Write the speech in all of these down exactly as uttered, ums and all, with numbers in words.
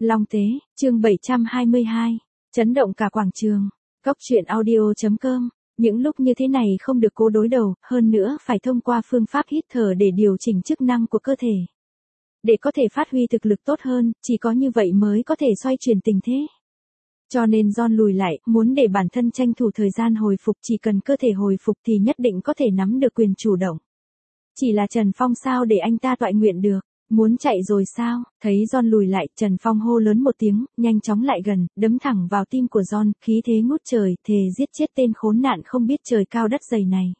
Long Tế, chương bảy trăm hai mươi hai, chấn động cả quảng trường. Cốc truyện audio chấm com. Những lúc như thế này không được cố đối đầu, hơn nữa phải thông qua phương pháp hít thở để điều chỉnh chức năng của cơ thể. Để có thể phát huy thực lực tốt hơn, chỉ có như vậy mới có thể xoay chuyển tình thế. Cho nên John lùi lại, muốn để bản thân tranh thủ thời gian hồi phục, chỉ cần cơ thể hồi phục thì nhất định có thể nắm được quyền chủ động. Chỉ là Trần Phong sao để anh ta toại nguyện được, muốn chạy rồi sao? Thấy John lùi lại, Trần Phong hô lớn một tiếng, nhanh chóng lại gần, đấm thẳng vào tim của John, khí thế ngút trời, thề giết chết tên khốn nạn không biết trời cao đất dày này.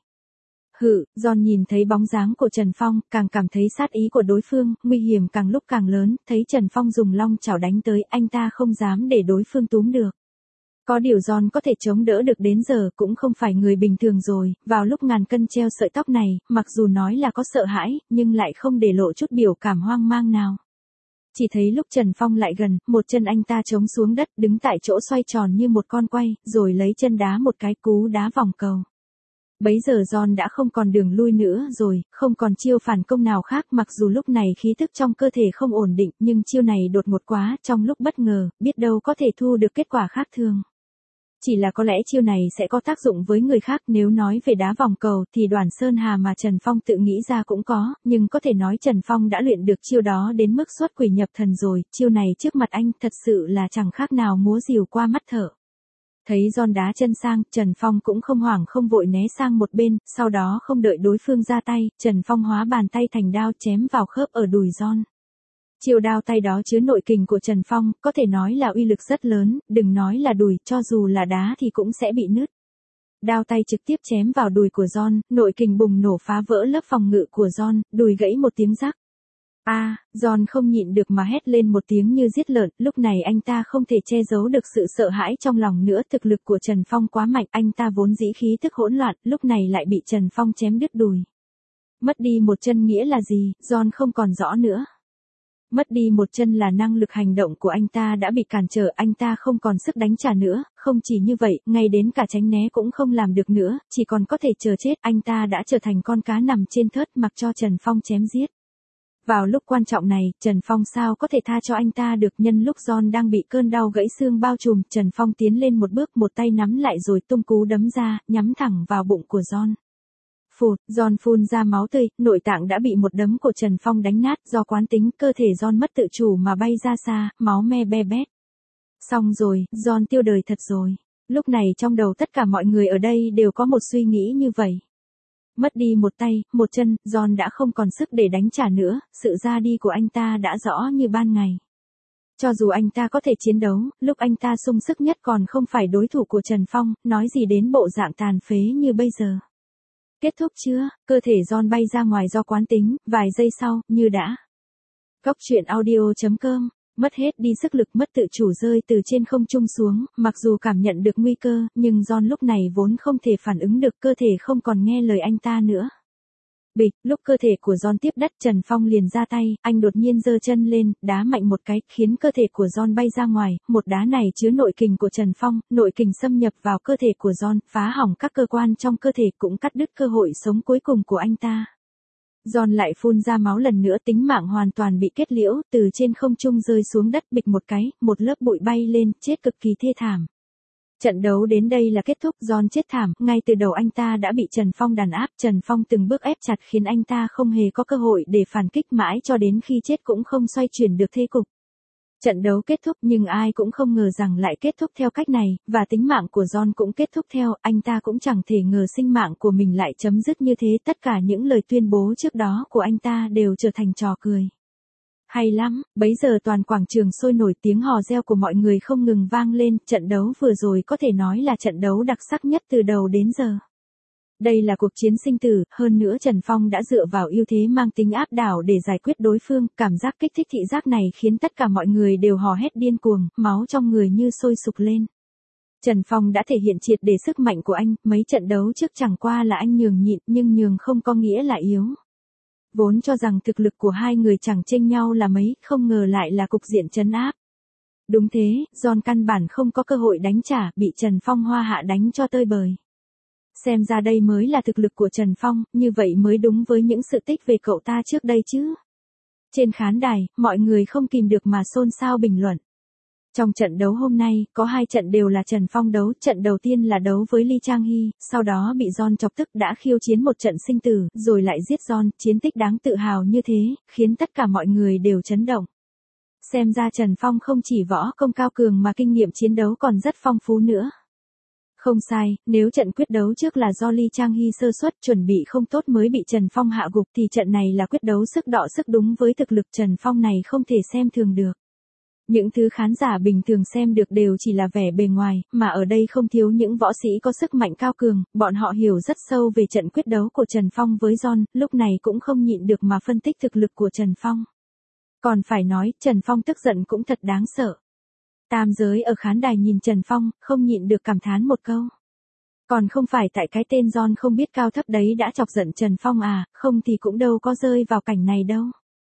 Hự, John nhìn thấy bóng dáng của Trần Phong, càng cảm thấy sát ý của đối phương, nguy hiểm càng lúc càng lớn, thấy Trần Phong dùng long chảo đánh tới, anh ta không dám để đối phương túm được. Có điều John có thể chống đỡ được đến giờ cũng không phải người bình thường rồi, vào lúc ngàn cân treo sợi tóc này, mặc dù nói là có sợ hãi, nhưng lại không để lộ chút biểu cảm hoang mang nào. Chỉ thấy lúc Trần Phong lại gần, một chân anh ta chống xuống đất, đứng tại chỗ xoay tròn như một con quay, rồi lấy chân đá một cái cú đá vòng cầu. Bấy giờ John đã không còn đường lui nữa rồi, không còn chiêu phản công nào khác, mặc dù lúc này khí thức trong cơ thể không ổn định, nhưng chiêu này đột ngột quá, trong lúc bất ngờ, biết đâu có thể thu được kết quả khác thường. Chỉ là có lẽ chiêu này sẽ có tác dụng với người khác, nếu nói về đá vòng cầu thì Đoàn Sơn Hà mà Trần Phong tự nghĩ ra cũng có, nhưng có thể nói Trần Phong đã luyện được chiêu đó đến mức xuất quỷ nhập thần rồi, chiêu này trước mặt anh thật sự là chẳng khác nào múa rìu qua mắt thợ. Thấy John đá chân sang, Trần Phong cũng không hoảng không vội né sang một bên, sau đó không đợi đối phương ra tay, Trần Phong hóa bàn tay thành đao chém vào khớp ở đùi John. Chiêu đao tay đó chứa nội kình của Trần Phong, có thể nói là uy lực rất lớn, đừng nói là đùi, cho dù là đá thì cũng sẽ bị nứt. Đao tay trực tiếp chém vào đùi của John, nội kình bùng nổ phá vỡ lớp phòng ngự của John, đùi gãy một tiếng rắc. A, à, John không nhịn được mà hét lên một tiếng như giết lợn, lúc này anh ta không thể che giấu được sự sợ hãi trong lòng nữa, thực lực của Trần Phong quá mạnh, anh ta vốn dĩ khí tức hỗn loạn, lúc này lại bị Trần Phong chém đứt đùi. Mất đi một chân nghĩa là gì, John không còn rõ nữa. Mất đi một chân là năng lực hành động của anh ta đã bị cản trở, anh ta không còn sức đánh trả nữa, không chỉ như vậy, ngay đến cả tránh né cũng không làm được nữa, chỉ còn có thể chờ chết, anh ta đã trở thành con cá nằm trên thớt mặc cho Trần Phong chém giết. Vào lúc quan trọng này, Trần Phong sao có thể tha cho anh ta được, nhân lúc John đang bị cơn đau gãy xương bao trùm, Trần Phong tiến lên một bước, một tay nắm lại rồi tung cú đấm ra, nhắm thẳng vào bụng của John. Phụt, John phun ra máu tươi, nội tạng đã bị một đấm của Trần Phong đánh nát, do quán tính, cơ thể John mất tự chủ mà bay ra xa, máu me be bét. Xong rồi, John tiêu đời thật rồi. Lúc này trong đầu tất cả mọi người ở đây đều có một suy nghĩ như vậy. Mất đi một tay, một chân, John đã không còn sức để đánh trả nữa, sự ra đi của anh ta đã rõ như ban ngày. Cho dù anh ta có thể chiến đấu, lúc anh ta sung sức nhất còn không phải đối thủ của Trần Phong, nói gì đến bộ dạng tàn phế như bây giờ. Kết thúc chưa? Cơ thể John bay ra ngoài do quán tính, vài giây sau, như đã. Cốc truyện audio chấm com. Mất hết đi sức lực, mất tự chủ rơi từ trên không trung xuống, mặc dù cảm nhận được nguy cơ, nhưng John lúc này vốn không thể phản ứng được, cơ thể không còn nghe lời anh ta nữa. Bịch, lúc cơ thể của John tiếp đất, Trần Phong liền ra tay, anh đột nhiên giơ chân lên, đá mạnh một cái, khiến cơ thể của John bay ra ngoài, một đá này chứa nội kình của Trần Phong, nội kình xâm nhập vào cơ thể của John, phá hỏng các cơ quan trong cơ thể, cũng cắt đứt cơ hội sống cuối cùng của anh ta. John lại phun ra máu lần nữa, tính mạng hoàn toàn bị kết liễu, từ trên không trung rơi xuống đất, bịch một cái, một lớp bụi bay lên, chết cực kỳ thê thảm. Trận đấu đến đây là kết thúc, John chết thảm, ngay từ đầu anh ta đã bị Trần Phong đàn áp, Trần Phong từng bước ép chặt khiến anh ta không hề có cơ hội để phản kích, mãi cho đến khi chết cũng không xoay chuyển được thế cục. Trận đấu kết thúc, nhưng ai cũng không ngờ rằng lại kết thúc theo cách này, và tính mạng của John cũng kết thúc theo, anh ta cũng chẳng thể ngờ sinh mạng của mình lại chấm dứt như thế, tất cả những lời tuyên bố trước đó của anh ta đều trở thành trò cười. Hay lắm, bấy giờ toàn quảng trường sôi nổi, tiếng hò reo của mọi người không ngừng vang lên, trận đấu vừa rồi có thể nói là trận đấu đặc sắc nhất từ đầu đến giờ. Đây là cuộc chiến sinh tử, hơn nữa Trần Phong đã dựa vào ưu thế mang tính áp đảo để giải quyết đối phương, cảm giác kích thích thị giác này khiến tất cả mọi người đều hò hét điên cuồng, máu trong người như sôi sục lên. Trần Phong đã thể hiện triệt để sức mạnh của anh, mấy trận đấu trước chẳng qua là anh nhường nhịn, nhưng nhường không có nghĩa là yếu. Vốn cho rằng thực lực của hai người chẳng chênh nhau là mấy, không ngờ lại là cục diện trấn áp. Đúng thế, John căn bản không có cơ hội đánh trả, bị Trần Phong hoa hạ đánh cho tơi bời. Xem ra đây mới là thực lực của Trần Phong, như vậy mới đúng với những sự tích về cậu ta trước đây chứ. Trên khán đài, mọi người không kìm được mà xôn xao bình luận. Trong trận đấu hôm nay, có hai trận đều là Trần Phong đấu, trận đầu tiên là đấu với Lee Chang Hee, sau đó bị John chọc tức đã khiêu chiến một trận sinh tử, rồi lại giết John, chiến tích đáng tự hào như thế, khiến tất cả mọi người đều chấn động. Xem ra Trần Phong không chỉ võ công cao cường mà kinh nghiệm chiến đấu còn rất phong phú nữa. Không sai, nếu trận quyết đấu trước là do Lee Chang Hee sơ suất chuẩn bị không tốt mới bị Trần Phong hạ gục thì trận này là quyết đấu sức đọ sức đúng với thực lực Trần Phong này không thể xem thường được. Những thứ khán giả bình thường xem được đều chỉ là vẻ bề ngoài, mà ở đây không thiếu những võ sĩ có sức mạnh cao cường, bọn họ hiểu rất sâu về trận quyết đấu của Trần Phong với John, lúc này cũng không nhịn được mà phân tích thực lực của Trần Phong. Còn phải nói, Trần Phong tức giận cũng thật đáng sợ. Tam giới ở khán đài nhìn Trần Phong, không nhịn được cảm thán một câu. Còn không phải tại cái tên John không biết cao thấp đấy đã chọc giận Trần Phong à, không thì cũng đâu có rơi vào cảnh này đâu.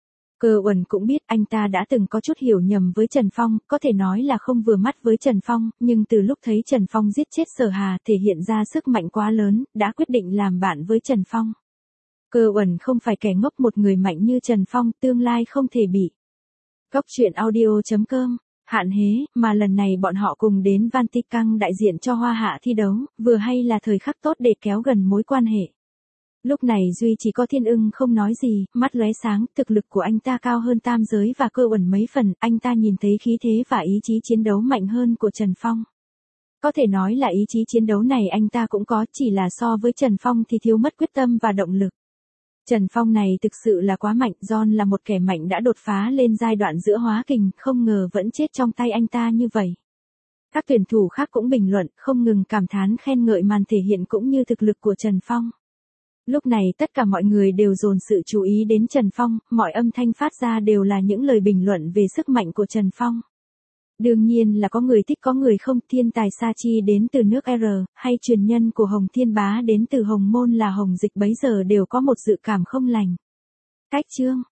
Cơ Uẩn cũng biết anh ta đã từng có chút hiểu nhầm với Trần Phong, có thể nói là không vừa mắt với Trần Phong, nhưng từ lúc thấy Trần Phong giết chết Sở Hà thể hiện ra sức mạnh quá lớn, đã quyết định làm bạn với Trần Phong. Cơ Uẩn không phải kẻ ngốc, một người mạnh như Trần Phong tương lai không thể bị. Góc truyện audio chấm com, Hạn Hế, mà lần này bọn họ cùng đến Vatican đại diện cho Hoa Hạ thi đấu, vừa hay là thời khắc tốt để kéo gần mối quan hệ. Lúc này duy chỉ có Thiên Ưng không nói gì, mắt lóe sáng, thực lực của anh ta cao hơn Tam Giới và Cơ Uẩn mấy phần, anh ta nhìn thấy khí thế và ý chí chiến đấu mạnh hơn của Trần Phong. Có thể nói là ý chí chiến đấu này anh ta cũng có, chỉ là so với Trần Phong thì thiếu mất quyết tâm và động lực. Trần Phong này thực sự là quá mạnh, John là một kẻ mạnh đã đột phá lên giai đoạn giữa hóa kình, không ngờ vẫn chết trong tay anh ta như vậy. Các tuyển thủ khác cũng bình luận, không ngừng cảm thán khen ngợi màn thể hiện cũng như thực lực của Trần Phong. Lúc này tất cả mọi người đều dồn sự chú ý đến Trần Phong, mọi âm thanh phát ra đều là những lời bình luận về sức mạnh của Trần Phong. Đương nhiên là có người thích có người không, thiên tài Sa Chi đến từ nước R, hay truyền nhân của Hồng Thiên Bá đến từ Hồng Môn là Hồng Dịch bấy giờ đều có một dự cảm không lành. Cách chương